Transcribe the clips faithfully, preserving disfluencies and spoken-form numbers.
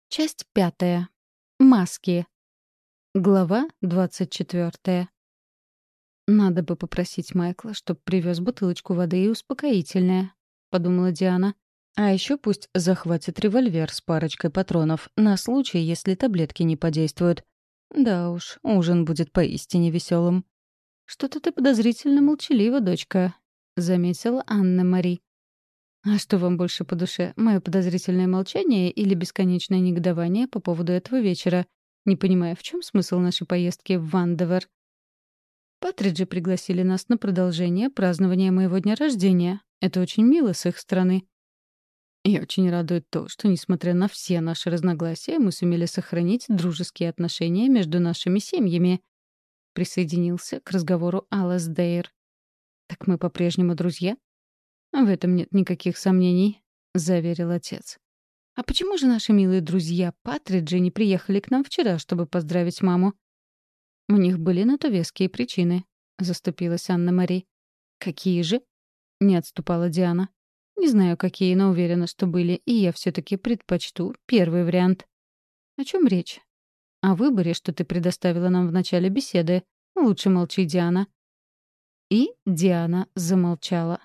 Часть пятая. Маски. Глава двадцать четвертая. «Надо бы попросить Майкла, чтоб привез бутылочку воды и успокоительное», — подумала Диана. «А еще пусть захватит револьвер с парочкой патронов на случай, если таблетки не подействуют. Да уж, ужин будет поистине веселым». «Что-то ты подозрительно молчалива, дочка», — заметила Анна-Мари. «А что вам больше по душе, мое подозрительное молчание или бесконечное негодование по поводу этого вечера, не понимая, в чем смысл нашей поездки в Вандевер?» «Патриджи пригласили нас на продолжение празднования моего дня рождения. Это очень мило с их стороны. И очень радует то, что, несмотря на все наши разногласия, мы сумели сохранить дружеские отношения между нашими семьями», — присоединился к разговору Алас Дейр. «Так мы по-прежнему друзья?» «В этом нет никаких сомнений», — заверил отец. «А почему же наши милые друзья Патриджи не приехали к нам вчера, чтобы поздравить маму?» «У них были на то веские причины», — заступилась Анна-Мари. «Какие же?» — не отступала Диана. «Не знаю, какие, но уверена, что были, и я все-таки предпочту первый вариант». «О чем речь?» «О выборе, что ты предоставила нам в начале беседы. Лучше молчи, Диана». И Диана замолчала.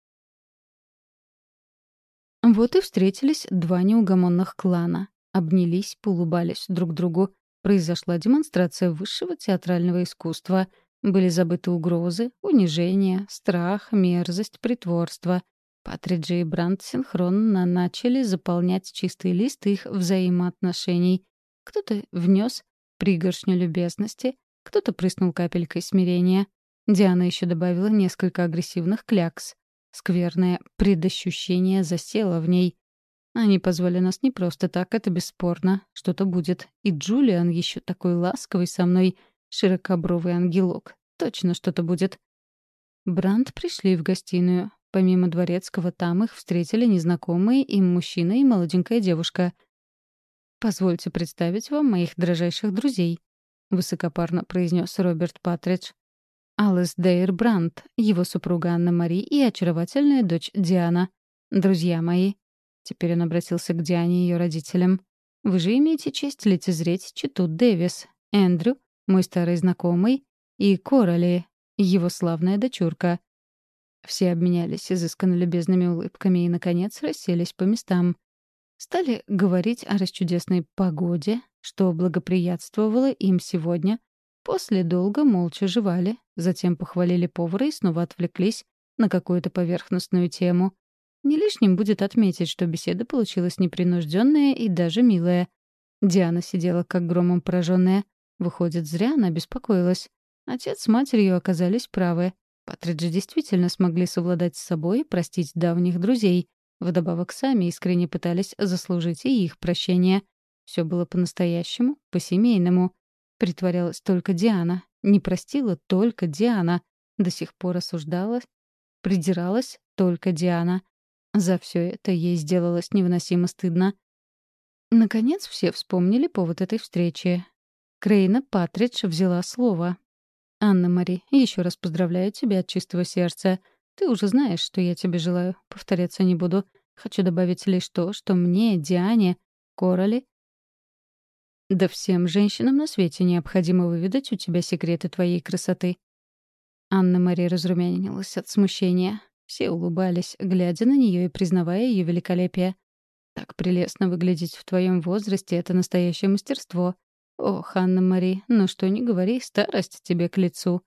Вот и встретились два неугомонных клана. Обнялись, поулыбались друг другу. Произошла демонстрация высшего театрального искусства. Были забыты угрозы, унижение, страх, мерзость, притворство. Патриджи и Брандт синхронно начали заполнять чистый лист их взаимоотношений. Кто-то внес пригоршню любезности, кто-то прыснул капелькой смирения. Диана еще добавила несколько агрессивных клякс. Скверное предощущение засело в ней. Они позвали нас не просто так, это бесспорно. Что-то будет. И Джулиан еще такой ласковый со мной, широкобровый ангелок. Точно что-то будет. Брандт пришли в гостиную. Помимо дворецкого, там их встретили незнакомые им мужчина и молоденькая девушка. «Позвольте представить вам моих дрожайших друзей», — высокопарно произнес Роберт Патридж. Алис Дейр Брандт, его супруга Анна-Мари и очаровательная дочь Диана. «Друзья мои», — теперь он обратился к Диане и ее родителям, «вы же имеете честь лицезреть читу Дэвис, Эндрю, мой старый знакомый, и Корали, его славная дочурка». Все обменялись изысканно любезными улыбками и, наконец, расселись по местам. Стали говорить о расчудесной погоде, что благоприятствовало им сегодня. После долго молча жевали, затем похвалили повара и снова отвлеклись на какую-то поверхностную тему. Не лишним будет отметить, что беседа получилась непринужденная и даже милая. Диана сидела как громом пораженная. Выходит, зря она беспокоилась. Отец с матерью оказались правы. Патриджи действительно смогли совладать с собой и простить давних друзей. Вдобавок сами искренне пытались заслужить и их прощение. Все было по-настоящему, по-семейному. Притворялась только Диана. Не простила только Диана. До сих пор осуждалась, придиралась только Диана. За все это ей сделалось невыносимо стыдно. Наконец все вспомнили повод этой встречи. Крейна Патридж взяла слово. «Анна-Мари, еще раз поздравляю тебя от чистого сердца. Ты уже знаешь, что я тебе желаю. Повторяться не буду. Хочу добавить лишь то, что мне, Диане, Короли, да всем женщинам на свете необходимо выведать у тебя секреты твоей красоты». Анна-Мари разрумянилась от смущения. Все улыбались, глядя на нее и признавая ее великолепие. «Так прелестно выглядеть в твоем возрасте — это настоящее мастерство. Ох, Анна-Мари, ну что ни говори, старость тебе к лицу».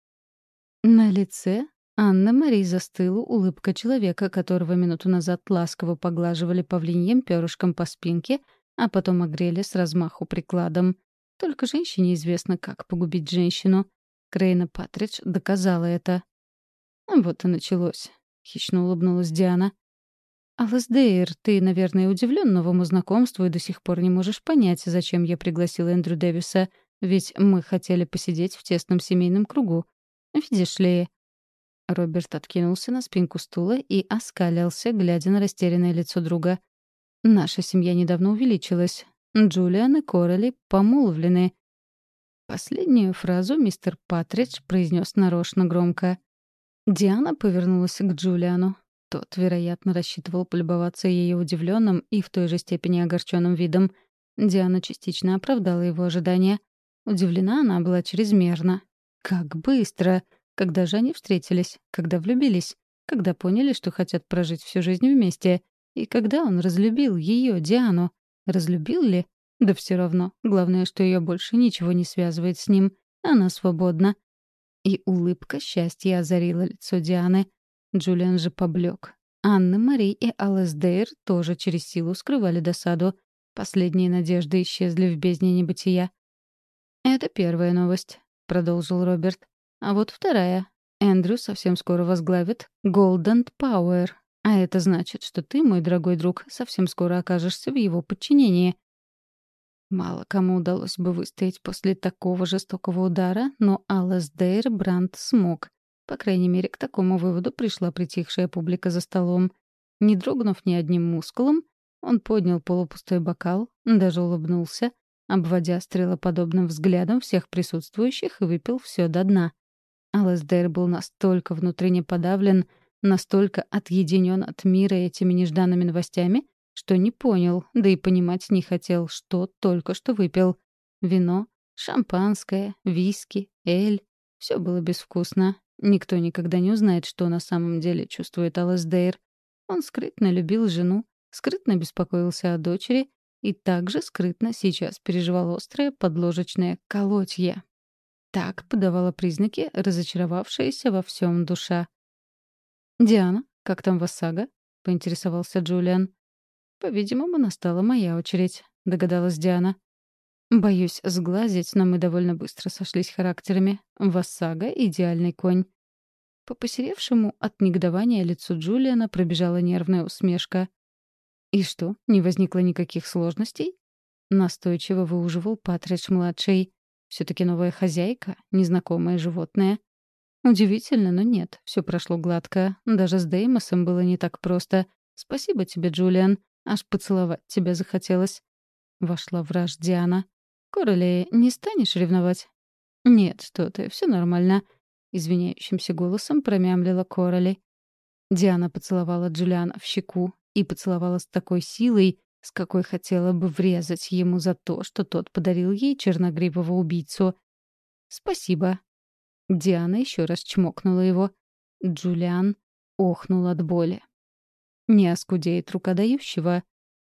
На лице Анна-Мари застыла улыбка человека, которого минуту назад ласково поглаживали павлиньим перышком по спинке, а потом огрели с размаху прикладом. Только женщине известно, как погубить женщину. Крейна Патридж доказала это. «Вот и началось», — хищно улыбнулась Диана. «Аласдейр, ты, наверное, удивлен новому знакомству и до сих пор не можешь понять, зачем я пригласила Эндрю Дэвиса, ведь мы хотели посидеть в тесном семейном кругу. Видишь ли...» Роберт откинулся на спинку стула и оскалился, глядя на растерянное лицо друга. «Наша семья недавно увеличилась. Джулиан и Короли помолвлены». Последнюю фразу мистер Патридж произнес нарочно громко. Диана повернулась к Джулиану. Тот, вероятно, рассчитывал полюбоваться ее удивленным и в той же степени огорченным видом. Диана частично оправдала его ожидания. Удивлена она была чрезмерно. Как быстро! Когда же они встретились? Когда влюбились? Когда поняли, что хотят прожить всю жизнь вместе? И когда он разлюбил ее, Диану? Разлюбил ли? Да все равно. Главное, что ее больше ничего не связывает с ним. Она свободна. И улыбка счастья озарила лицо Дианы. Джулиан же поблек. Анна Мари и Алэсдейр тоже через силу скрывали досаду. Последние надежды исчезли в бездне небытия. «Это первая новость», — продолжил Роберт. «А вот вторая. Эндрю совсем скоро возглавит Golden Power. А это значит, что ты, мой дорогой друг, совсем скоро окажешься в его подчинении». Мало кому удалось бы выстоять после такого жестокого удара, но Алэсдейр Брандт смог. По крайней мере, к такому выводу пришла притихшая публика за столом. Не дрогнув ни одним мускулом, он поднял полупустой бокал, даже улыбнулся, обводя стрелоподобным взглядом всех присутствующих, и выпил все до дна. Алэсдейр был настолько внутренне подавлен, настолько отъединен от мира этими нежданными новостями, что не понял, да и понимать не хотел, что только что выпил. Вино, шампанское, виски, эль — все было безвкусно. Никто никогда не узнает, что на самом деле чувствует Алэсдейр. Он скрытно любил жену, скрытно беспокоился о дочери и также скрытно сейчас переживал острое подложечное колотье. Так подавала признаки разочаровавшаяся во всем душа. «Диана, как там Вассага?» — поинтересовался Джулиан. «По-видимому, настала моя очередь», — догадалась Диана. «Боюсь сглазить, но мы довольно быстро сошлись характерами. Вассага — идеальный конь». По посеревшему от негодования лицу Джулиана пробежала нервная усмешка. «И что, не возникло никаких сложностей?» Настойчиво выуживал Патридж-младший. «Все-таки новая хозяйка, незнакомое животное». Удивительно, но нет, все прошло гладко. Даже с Деймосом было не так просто. «Спасибо тебе, Джулиан. Аж поцеловать тебя захотелось». Вошла враж Диана. «Короли, не станешь ревновать?» «Нет, что ты, все нормально», — извиняющимся голосом промямлила Короли. Диана поцеловала Джулиана в щеку и поцеловала с такой силой, с какой хотела бы врезать ему за то, что тот подарил ей черногривого убийцу. «Спасибо». Диана еще раз чмокнула его. Джулиан охнул от боли. Не оскудеет рука дающего.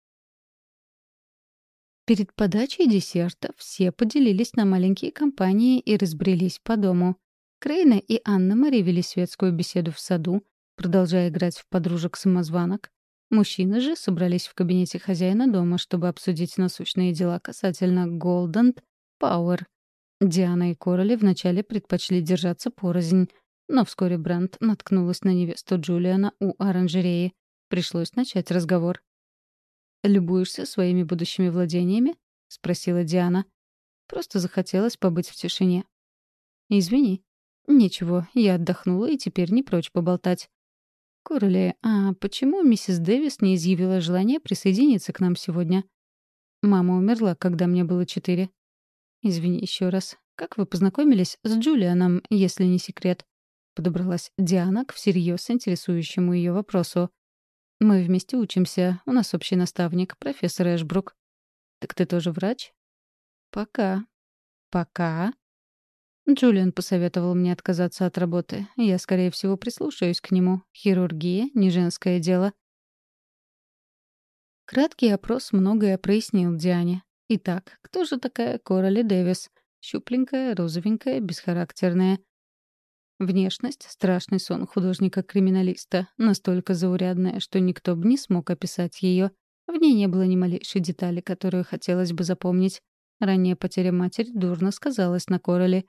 Перед подачей десерта все поделились на маленькие компании и разбрелись по дому. Крейна и Анна-Мари вели светскую беседу в саду, продолжая играть в подружек-самозванок. Мужчины же собрались в кабинете хозяина дома, чтобы обсудить насущные дела касательно Golden Power. Диана и Короли вначале предпочли держаться порознь, но вскоре Брандт наткнулась на невесту Джулиана у оранжереи. Пришлось начать разговор. «Любуешься своими будущими владениями?» — спросила Диана. «Просто захотелось побыть в тишине». «Извини». «Ничего, я отдохнула и теперь не прочь поболтать». «Короли, а почему миссис Дэвис не изъявила желания присоединиться к нам сегодня?» «Мама умерла, когда мне было четыре». «Извини еще раз. Как вы познакомились с Джулианом, если не секрет?» Подобралась Диана к всерьез интересующему ее вопросу. «Мы вместе учимся. У нас общий наставник, профессор Эшбрук». «Так ты тоже врач?» «Пока». «Пока?» Джулиан посоветовал мне отказаться от работы. Я, скорее всего, прислушаюсь к нему. Хирургия — не женское дело. Краткий опрос многое прояснил Диане. Итак, кто же такая Короли Дэвис? Щупленькая, розовенькая, бесхарактерная. Внешность — страшный сон художника-криминалиста, настолько заурядная, что никто бы не смог описать ее. В ней не было ни малейшей детали, которую хотелось бы запомнить. Ранняя потеря матери дурно сказалась на Короли.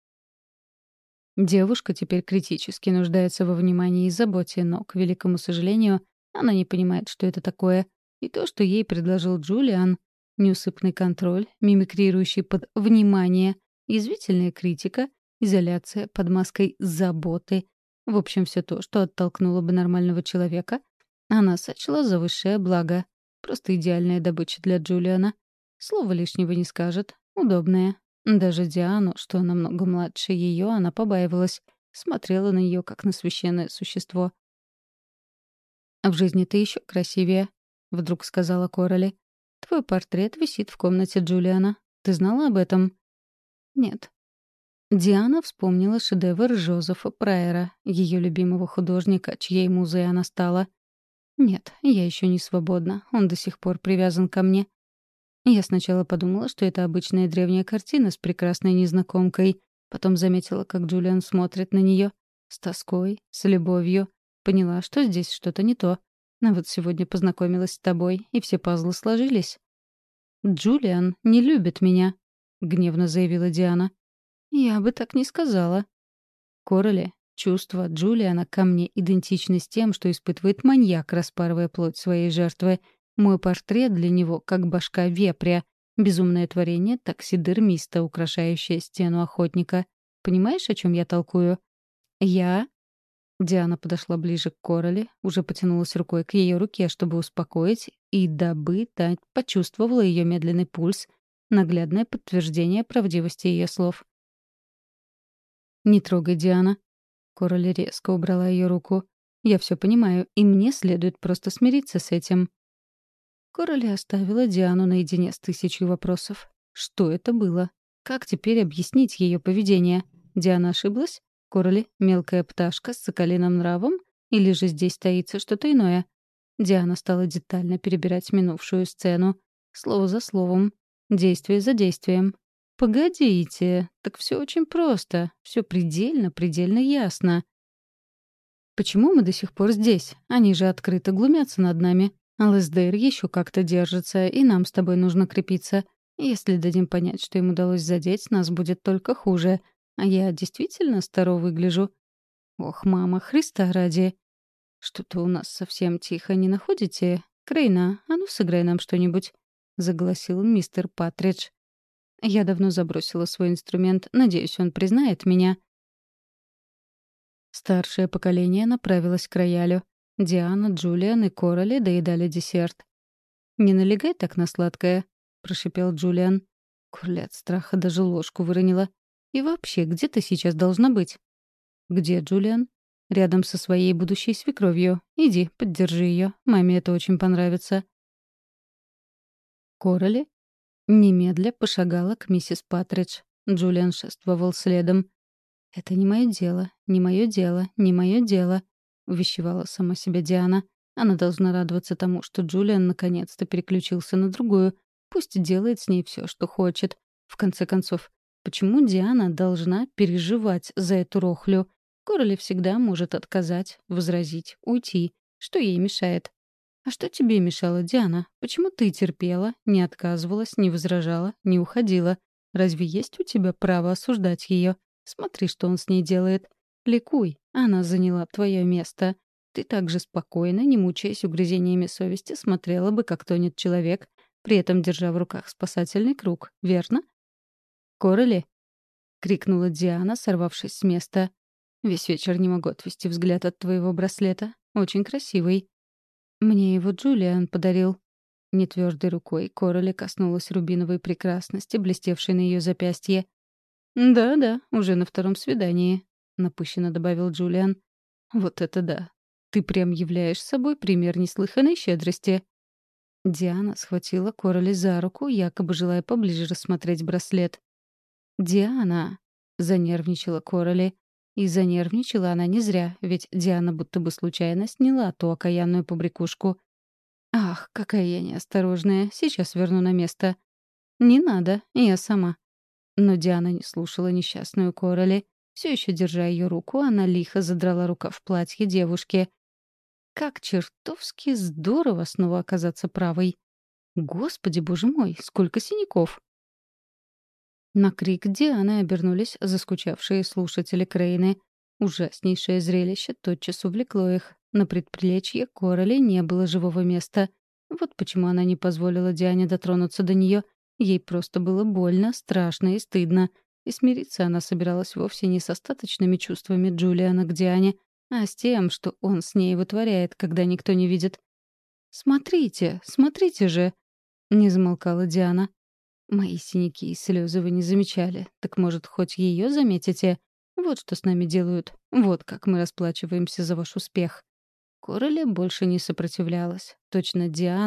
Девушка теперь критически нуждается во внимании и заботе, но, к великому сожалению, она не понимает, что это такое. И то, что ей предложил Джулиан — неусыпный контроль, мимикрирующий под «внимание», язвительная критика, изоляция под маской заботы. В общем, все то, что оттолкнуло бы нормального человека, она сочла за высшее благо. Просто идеальная добыча для Джулиана. Слова лишнего не скажет. Удобная. Даже Диану, что намного младше ее, она побаивалась. Смотрела на нее как на священное существо. «В жизни ты еще красивее», — вдруг сказала Короли. Твой портрет висит в комнате Джулиана. Ты знала об этом?» «Нет». Диана вспомнила шедевр Жозефа Прайера, ее любимого художника, чьей музой она стала. «Нет, я еще не свободна. Он до сих пор привязан ко мне». Я сначала подумала, что это обычная древняя картина с прекрасной незнакомкой. Потом заметила, как Джулиан смотрит на нее. С тоской, с любовью. Поняла, что здесь что-то не то. А вот сегодня познакомилась с тобой, и все пазлы сложились. «Джулиан не любит меня», — гневно заявила Диана. «Я бы так не сказала». Короли, чувства Джулиана ко мне идентичны с тем, что испытывает маньяк, распарывая плоть своей жертвы. Мой портрет для него как башка вепря, безумное творение таксидермиста, украшающее стену охотника. Понимаешь, о чем я толкую? Я... Диана подошла ближе к Короле, уже потянулась рукой к ее руке, чтобы успокоить, и дабы та почувствовала ее медленный пульс, наглядное подтверждение правдивости ее слов. «Не трогай, Диана». Король резко убрала ее руку. «Я все понимаю, и мне следует просто смириться с этим». Король оставила Диану наедине с тысячей вопросов. Что это было? Как теперь объяснить ее поведение? Диана ошиблась? Короли — мелкая пташка с соколиным нравом? Или же здесь таится что-то иное? Диана стала детально перебирать минувшую сцену. Слово за словом. Действие за действием. «Погодите, так все очень просто. Все предельно, предельно ясно. Почему мы до сих пор здесь? Они же открыто глумятся над нами. Алэсдейр еще как-то держится, и нам с тобой нужно крепиться. Если дадим понять, что им удалось задеть, нас будет только хуже. А я действительно старо выгляжу. Ох, мама, Христа ради. Что-то у нас совсем тихо, не находите? Крейна, а ну сыграй нам что-нибудь», — загласил мистер Патридж. Я давно забросила свой инструмент. Надеюсь, он признает меня. Старшее поколение направилось к роялю. Диана, Джулиан и Короли доедали десерт. «Не налегай так на сладкое», — прошипел Джулиан. Короли от страха даже ложку выронила. «И вообще, где ты сейчас должна быть?» «Где Джулиан?» «Рядом со своей будущей свекровью. Иди, поддержи ее. Маме это очень понравится». Короли немедля пошагала к миссис Патридж. Джулиан шествовал следом. «Это не мое дело, не мое дело, не мое дело», — увещевала сама себя Диана. Она должна радоваться тому, что Джулиан наконец-то переключился на другую. Пусть делает с ней все, что хочет. В конце концов, почему Диана должна переживать за эту рохлю? Короли всегда может отказать, возразить, уйти. Что ей мешает? «А что тебе мешало, Диана? Почему ты терпела, не отказывалась, не возражала, не уходила? Разве есть у тебя право осуждать ее? Смотри, что он с ней делает. Ликуй, она заняла твое место. Ты так же спокойно, не мучаясь угрызениями совести, смотрела бы, как тонет человек, при этом держа в руках спасательный круг, верно?» «Короли?» — крикнула Диана, сорвавшись с места. «Весь вечер не могу отвести взгляд от твоего браслета. Очень красивый». «Мне его Джулиан подарил». Нетвёрдой рукой Короли коснулась рубиновой прекрасности, блестевшей на ее запястье. «Да-да, уже на втором свидании», — напыщенно добавил Джулиан. «Вот это да! Ты прям являешь собой пример неслыханной щедрости». Диана схватила Короли за руку, якобы желая поближе рассмотреть браслет. «Диана!» — занервничала Короли. И занервничала она не зря, ведь Диана будто бы случайно сняла ту окаянную побрякушку. «Ах, какая я неосторожная! Сейчас верну на место». «Не надо, я сама». Но Диана не слушала несчастную Короли. Все еще держа ее руку, она лихо задрала рукав платья девушки. Как чертовски здорово снова оказаться правой. Господи, боже мой, сколько синяков! На крик Дианы обернулись заскучавшие слушатели Крейны. Ужаснейшее зрелище тотчас увлекло их. На предплечье Короли не было живого места. Вот почему она не позволила Диане дотронуться до нее. Ей просто было больно, страшно и стыдно. И смириться она собиралась вовсе не с остаточными чувствами Джулиана к Диане, а с тем, что он с ней вытворяет, когда никто не видит. «Смотрите, смотрите же!» — не замолкала Диана. «Мои синяки и слезы вы не замечали. Так, может, хоть ее заметите? Вот что с нами делают. Вот как мы расплачиваемся за ваш успех». Короли больше не сопротивлялась. Точно Диана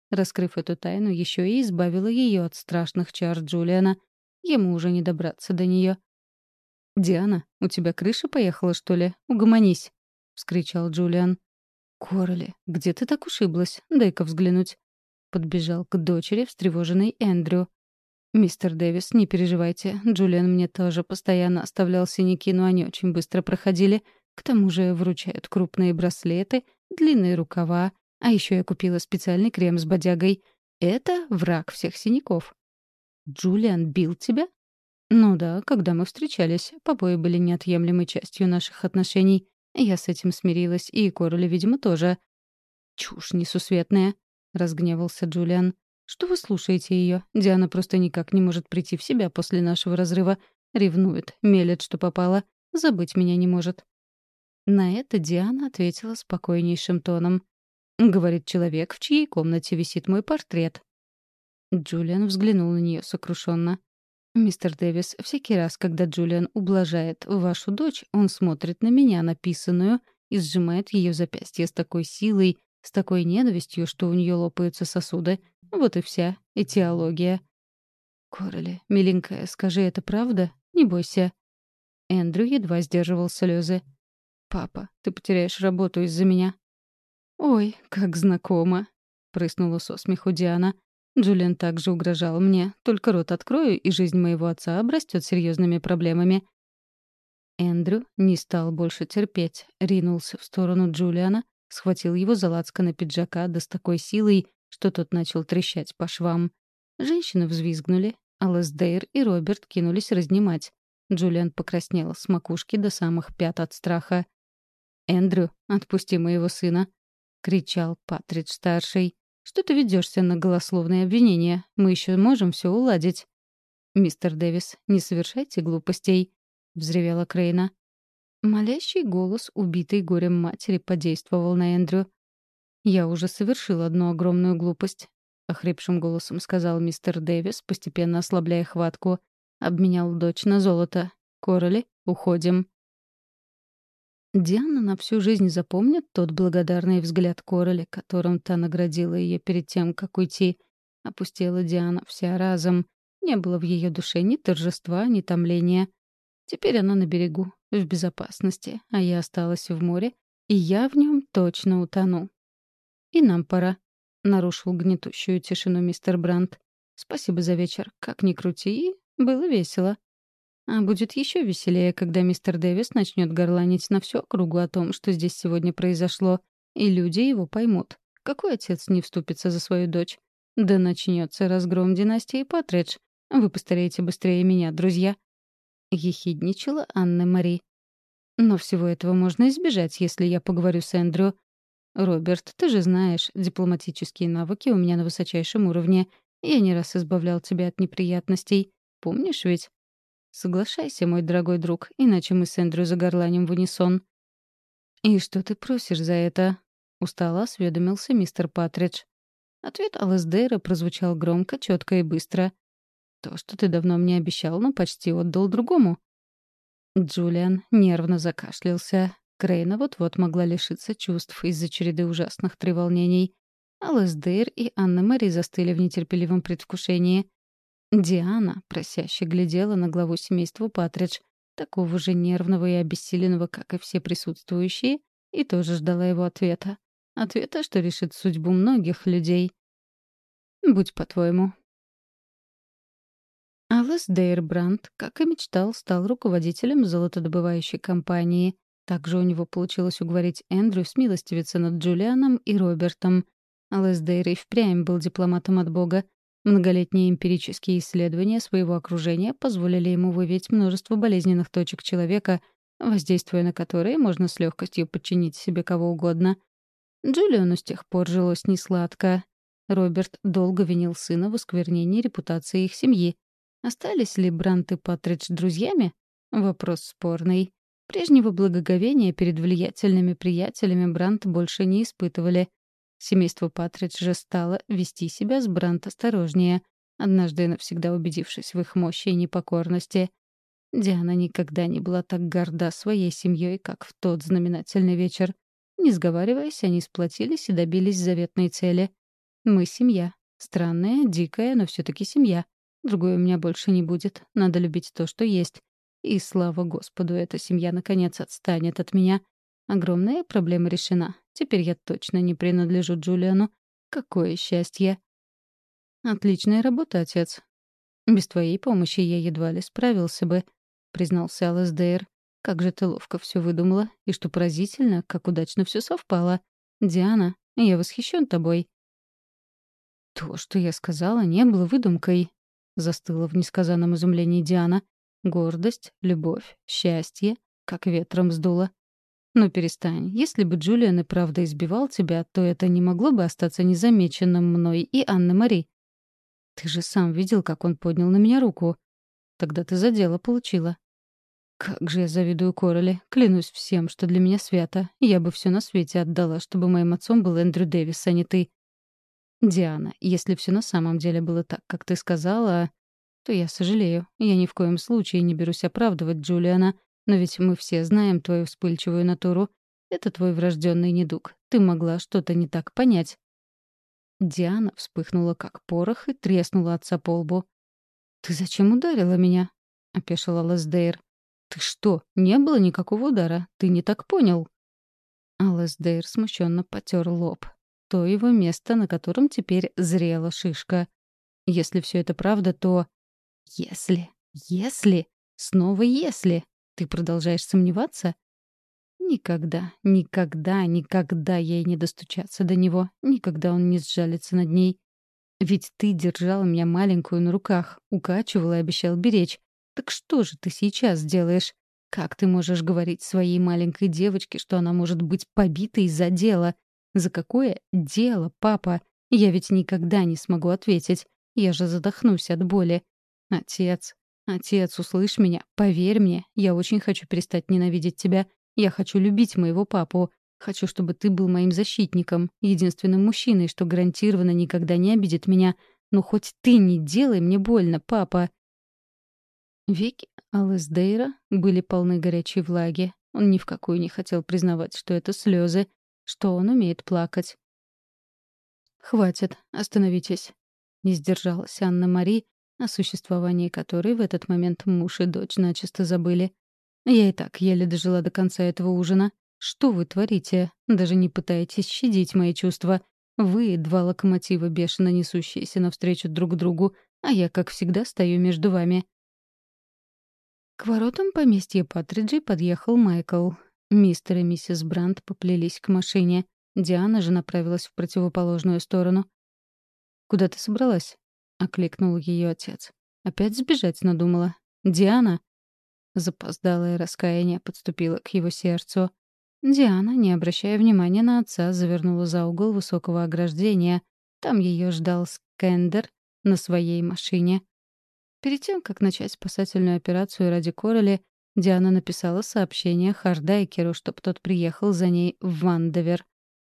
Раскрыв эту тайну, еще и избавила ее от страшных чар Джулиана. Ему уже не добраться до нее. «Диана, у тебя крыша поехала, что ли? Угомонись!» — вскричал Джулиан. «Короли, где ты так ушиблась? Дай-ка взглянуть». Подбежал к дочери встревоженный Эндрю. «Мистер Дэвис, не переживайте. Джулиан мне тоже постоянно оставлял синяки, но они очень быстро проходили. К тому же вручают крупные браслеты, длинные рукава. А еще я купила специальный крем с бодягой. Это враг всех синяков». «Джулиан бил тебя?» «Ну да, когда мы встречались. Побои были неотъемлемой частью наших отношений. Я с этим смирилась, и Короли, видимо, тоже». «Чушь несусветная», — разгневался Джулиан. «Что вы слушаете ее? Диана просто никак не может прийти в себя после нашего разрыва. Ревнует, мелет, что попало. Забыть меня не может». На это Диана ответила спокойнейшим тоном. «Говорит человек, в чьей комнате висит мой портрет». Джулиан взглянул на нее сокрушенно. «Мистер Дэвис, всякий раз, когда Джулиан ублажает вашу дочь, он смотрит на меня, написанную, и сжимает ее запястье с такой силой, с такой ненавистью, что у нее лопаются сосуды. Вот и вся этиология». «Короли, миленькая, скажи, это правда? Не бойся». Эндрю едва сдерживал слезы. «Папа, ты потеряешь работу из-за меня». «Ой, как знакомо», — прыснула со смеху Диана. «Джулиан также угрожал мне. Только рот открою, и жизнь моего отца обрастет серьезными проблемами». Эндрю не стал больше терпеть, ринулся в сторону Джулиана, схватил его за лацканы пиджака да с такой силой, что тот начал трещать по швам. Женщины взвизгнули, а Лесдейр и Роберт кинулись разнимать. Джулиан покраснел с макушки до самых пят от страха. «Эндрю, отпусти моего сына!» — кричал Патридж-старший. «Что ты ведешься на голословные обвинения? Мы еще можем все уладить». «Мистер Дэвис, не совершайте глупостей», — взревела Крейна. Молящий голос убитой горем матери подействовал на Эндрю. «Я уже совершил одну огромную глупость», — охрипшим голосом сказал мистер Дэвис, постепенно ослабляя хватку. Обменял дочь на золото. «Короли, уходим». Диана на всю жизнь запомнит тот благодарный взгляд Короли, которым та наградила ее перед тем, как уйти. Опустела Диана вся разом. Не было в ее душе ни торжества, ни томления. Теперь она на берегу, в безопасности, а я осталась в море, и я в нем точно утону. «И нам пора», — нарушил гнетущую тишину мистер Брандт. «Спасибо за вечер. Как ни крути, было весело». А будет еще веселее, когда мистер Дэвис начнет горланить на всю округу о том, что здесь сегодня произошло, и люди его поймут. Какой отец не вступится за свою дочь? Да начнется разгром династии Патридж. Вы постареете быстрее меня, друзья. Ехидничала Анна-Мари. Но всего этого можно избежать, если я поговорю с Эндрю. Роберт, ты же знаешь, дипломатические навыки у меня на высочайшем уровне. Я не раз избавлял тебя от неприятностей. Помнишь ведь? Соглашайся, мой дорогой друг, иначе мы с Эндрю загорланим в унисон. «И что ты просишь за это?» — устало осведомился мистер Патридж. Ответ Алэсдейра прозвучал громко, четко и быстро. «То, что ты давно мне обещал, но почти отдал другому». Джулиан нервно закашлялся. Крейна вот-вот могла лишиться чувств из-за череды ужасных треволнений. Алэсдейр и Анна-Мари застыли в нетерпеливом предвкушении. Диана просяще глядела на главу семейства Патридж, такого же нервного и обессиленного, как и все присутствующие, и тоже ждала его ответа. Ответа, что решит судьбу многих людей. «Будь по-твоему». Алэсдейр Брандт, как и мечтал, стал руководителем золотодобывающей компании. Также у него получилось уговорить Эндрю смилостивиться над Джулианом и Робертом. Алэсдейр и впрямь был дипломатом от Бога. Многолетние эмпирические исследования своего окружения позволили ему выявить множество болезненных точек человека, воздействуя на которые можно с легкостью подчинить себе кого угодно. Джулиану с тех пор жилось несладко. Роберт долго винил сына в осквернении репутации их семьи. Остались ли Брандт и Патридж друзьями? Вопрос спорный. Прежнего благоговения перед влиятельными приятелями Брандт больше не испытывали. Семейство Патридж же стало вести себя с Брандт осторожнее, однажды навсегда убедившись в их мощи и непокорности. Диана никогда не была так горда своей семьей, как в тот знаменательный вечер. Не сговариваясь, они сплотились и добились заветной цели. Мы семья. Странная, дикая, но все-таки семья. Другой у меня больше не будет. Надо любить то, что есть. И слава Господу, эта семья наконец отстанет от меня. Огромная проблема решена. Теперь я точно не принадлежу Джулиану. Какое счастье! Отличная работа, отец. Без твоей помощи я едва ли справился бы, признался Алэсдейр. Как же ты ловко все выдумала, и что поразительно, как удачно все совпало. Диана, я восхищен тобой. То, что я сказала, не было выдумкой, застыла в несказанном изумлении Диана. Гордость, любовь, счастье, как ветром сдуло. Но перестань. Если бы Джулиан и правда избивал тебя, то это не могло бы остаться незамеченным мной и Анной Мари. Ты же сам видел, как он поднял на меня руку. Тогда ты за дело получила. Как же я завидую Короле. Клянусь всем, что для меня свято. Я бы все на свете отдала, чтобы моим отцом был Эндрю Дэвис, а не ты. Диана, если все на самом деле было так, как ты сказала, то я сожалею. Я ни в коем случае не берусь оправдывать Джулиана. Но ведь мы все знаем твою вспыльчивую натуру. Это твой врожденный недуг. Ты могла что-то не так понять. Диана вспыхнула как порох и треснула отца по лбу. «Ты зачем ударила меня?» — опешила Алэсдейр. «Ты что, не было никакого удара? Ты не так понял?» Алэсдейр смущенно потер лоб. То его место, на котором теперь зрела шишка. Если все это правда, то... Если, если, снова если. Ты продолжаешь сомневаться? Никогда, никогда, никогда ей не достучаться до него. Никогда он не сжалится над ней. Ведь ты держала меня маленькую на руках, укачивала и обещал беречь. Так что же ты сейчас делаешь? Как ты можешь говорить своей маленькой девочке, что она может быть побита из-за дела? За какое дело, папа? Я ведь никогда не смогу ответить. Я же задохнусь от боли. Отец, отец, услышь меня, поверь мне, я очень хочу перестать ненавидеть тебя. Я хочу любить моего папу. Хочу, чтобы ты был моим защитником, единственным мужчиной, что гарантированно никогда не обидит меня. Но хоть ты не делай мне больно, папа. Веки Алэсдейра были полны горячей влаги. Он ни в какую не хотел признавать, что это слезы, что он умеет плакать. «Хватит, остановитесь», — не сдержалась Анна-Мари, о существовании которой в этот момент муж и дочь начисто забыли. «Я и так еле дожила до конца этого ужина. Что вы творите? Даже не пытаетесь щадить мои чувства. Вы — два локомотива, бешено несущиеся навстречу друг другу, а я, как всегда, стою между вами». К воротам поместья Паттриджи подъехал Майкл. Мистер и миссис Брандт поплелись к машине. Диана же направилась в противоположную сторону. «Куда ты собралась?» — окликнул ее отец. «Опять сбежать надумала? Диана!» Запоздалое раскаяние подступило к его сердцу. Диана, не обращая внимания на отца, завернула за угол высокого ограждения. Там ее ждал Скендер на своей машине. Перед тем, как начать спасательную операцию ради Короли, Диана написала сообщение Хардайкеру, чтобы тот приехал за ней в Вандевер.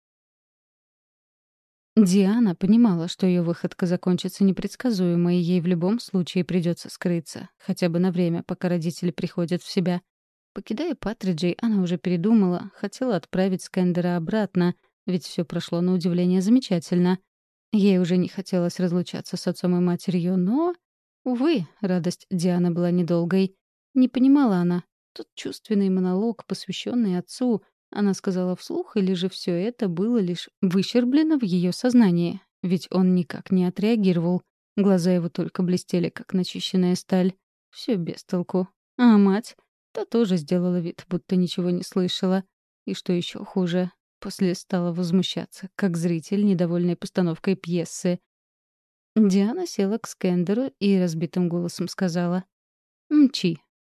Диана понимала, что ее выходка закончится непредсказуемо, и ей в любом случае придется скрыться, хотя бы на время, пока родители приходят в себя. Покидая Паттриджей, она уже передумала, хотела отправить Скендера обратно, ведь все прошло на удивление замечательно. Ей уже не хотелось разлучаться с отцом и матерью, но... Увы, радость Дианы была недолгой. Не понимала она. Тот чувственный монолог, посвященный отцу, она сказала вслух, или же все это было лишь выщерблено в ее сознании? Ведь он никак не отреагировал. Глаза его только блестели, как начищенная сталь. Все без толку. А мать? Та тоже сделала вид, будто ничего не слышала. И что еще хуже, после стала возмущаться, как зритель, недовольный постановкой пьесы. Диана села к Скендеру и разбитым голосом сказала: «Мчи,